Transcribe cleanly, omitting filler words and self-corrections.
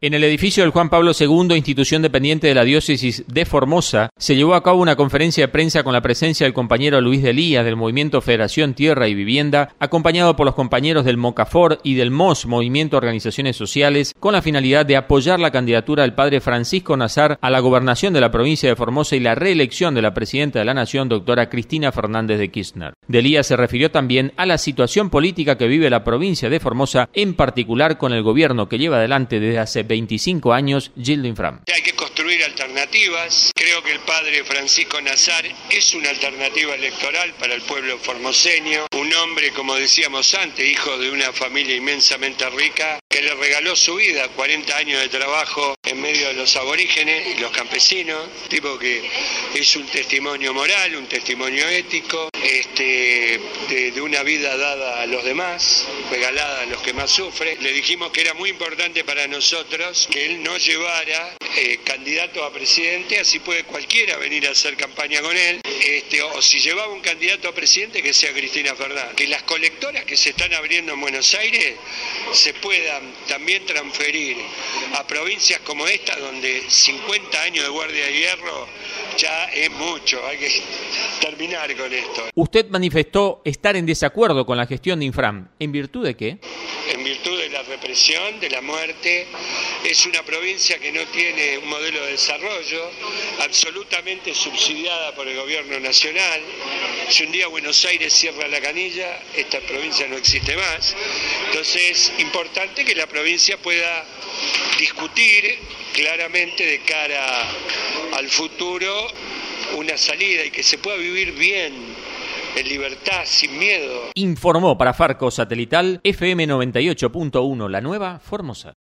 En el edificio del Juan Pablo II, institución dependiente de la diócesis de Formosa, se llevó a cabo una conferencia de prensa con la presencia del compañero Luis Delías del Movimiento Federación Tierra y Vivienda, acompañado por los compañeros del MOCAFOR y del MOS, Movimiento Organizaciones Sociales, con la finalidad de apoyar la candidatura del padre Francisco Nazar a la gobernación de la provincia de Formosa y la reelección de la presidenta de la Nación, doctora Cristina Fernández de Kirchner. Delías se refirió también a la situación política que vive la provincia de Formosa, en particular con el gobierno que lleva adelante desde hace 25 años Gildo Infram. Hay que construir alternativas. Creo que el padre Francisco Nazar es una alternativa electoral para el pueblo formoseño. Un hombre, como decíamos antes, hijo de una familia inmensamente rica, que le regaló su vida, 40 años de trabajo en medio de los aborígenes y los campesinos. Tipo que es un testimonio moral, un testimonio ético, de una vida dada a los demás, regalada a los que más sufren. Le dijimos que era muy importante para nosotros que él no llevara candidato a presidente, así puede cualquiera venir a hacer campaña con él, o si llevaba un candidato a presidente, que sea Cristina Fernández. Que las colectoras que se están abriendo en Buenos Aires se puedan también transferir a provincias como esta, donde 50 años de guardia de hierro ya es mucho, hay que terminar con esto. Usted manifestó estar en desacuerdo con la gestión de Infram. ¿En virtud de qué? En virtud de la represión, de la muerte. Es una provincia que no tiene un modelo de desarrollo, absolutamente subsidiada por el gobierno nacional. Si un día Buenos Aires cierra la canilla, esta provincia no existe más. Entonces es importante que la provincia pueda discutir claramente de cara al futuro una salida y que se pueda vivir bien, en libertad, sin miedo. Informó para Farco Satelital FM 98.1 La Nueva Formosa.